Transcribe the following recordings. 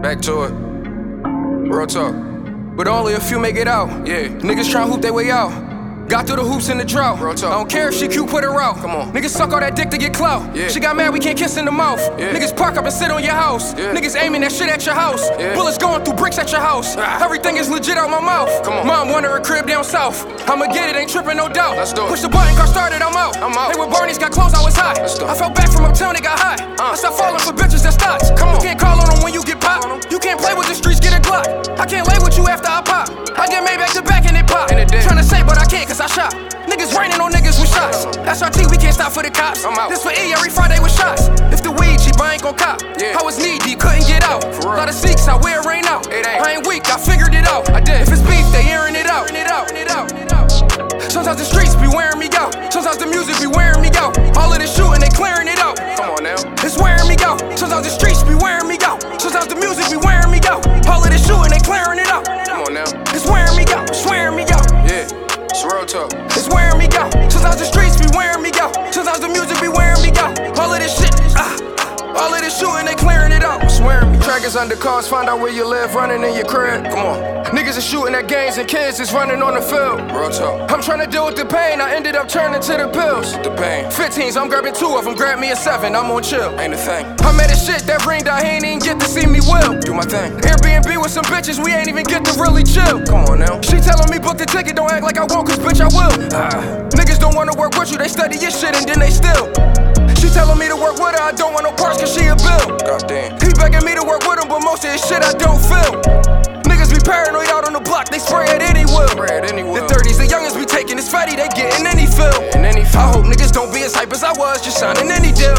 Back to it. Real talk. But only a few make it out. Yeah. Niggas tryna hoop their way out. Got through the hoops in the drought. Real talk. I don't care if she cute, put her out. Come on. Niggas suck all that dick to get clout. Yeah. She got mad, we can't kiss in the mouth. Yeah. Niggas park up and sit on your house. Yeah. Niggas aiming that shit at your house. Yeah. Bullets going through bricks at your house. Everything is legit out my mouth. Come on. Mom wanted her crib down south. I'ma get it, ain't tripping, no doubt. Let's do it. Push the button, car started, I'm out. They were Barney's, got close, I was high. I fell back from uptown, they got high. I stopped falling for bitches that stocks. Come on. You can't call on them when you get popped. You can't play with the streets, get a Glock. I can't lay with you after I pop. I get made back to back and it pop. Tryna say, but I can't cause I shot. Niggas raining on niggas with shots. SRT, we can't stop for the cops. This for E every Friday with shots. If the weed cheap, I ain't gon' cop. I was knee deep, couldn't get out. Lot of Sikhs, I wear rain out. I ain't weak, I figured it out. If it's beef, they airing it out. Sometimes the streets be wearing me out. Sometimes the music be wearing me out. All of this shooting, they clearing it out. Come on now. It's wearing me out. Sometimes the streets be wearing me out. Sometimes the music be wearing me out. All of this shooting, they clearing it out. Come on now. It's wearing me out. It's wearing me out. Yeah. It's real talk. It's wearing me out. Sometimes the streets be wearing me out. Sometimes the music be wearing me out. All of this shit, all of this shooting, they clearing it out. It's wearing me. Trackers under cars, find out where you live, running in your crib. Come on. Niggas is shooting at games and kids is running on the field. Real talk. I'm trying to deal with the pain, I ended up turning to the pills. The pain. 15s, I'm grabbing 2 of them, grab me a 7, I'm on chill. Ain't a thing. I made a shit that ring dot, he ain't even get to see me will. Do my thing. Airbnb with some bitches, we ain't even get to really chill. Come on now. She telling me book the ticket, don't act like I won't, cause bitch I will. Niggas don't wanna work with you, they study your shit and then they still. She telling me to work with her, I don't want no parts cause she a bill. Goddamn. He begging me to work with him, but most of his shit I don't feel. Niggas be paranoid out on the block, they spray at any will. The 30s, the youngins be taking this fatty, they getting any feel. I hope niggas don't be as hype as I was, just signing any deal.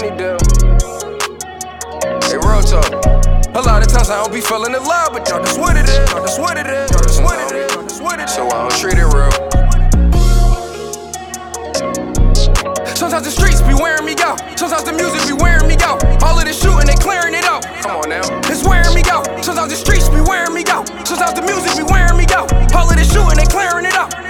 Hey, real talk. A lot of times I don't be feeling the love, but y'all just what it is. So I don't treat it real. Sometimes the streets be wearing me out. Sometimes the music be wearing me out. All of this shooting, they clearing it out. Come on now. It's wearing me out. Sometimes the streets be wearing me out. Sometimes the music be wearing me out. All of this shooting, they clearing it out.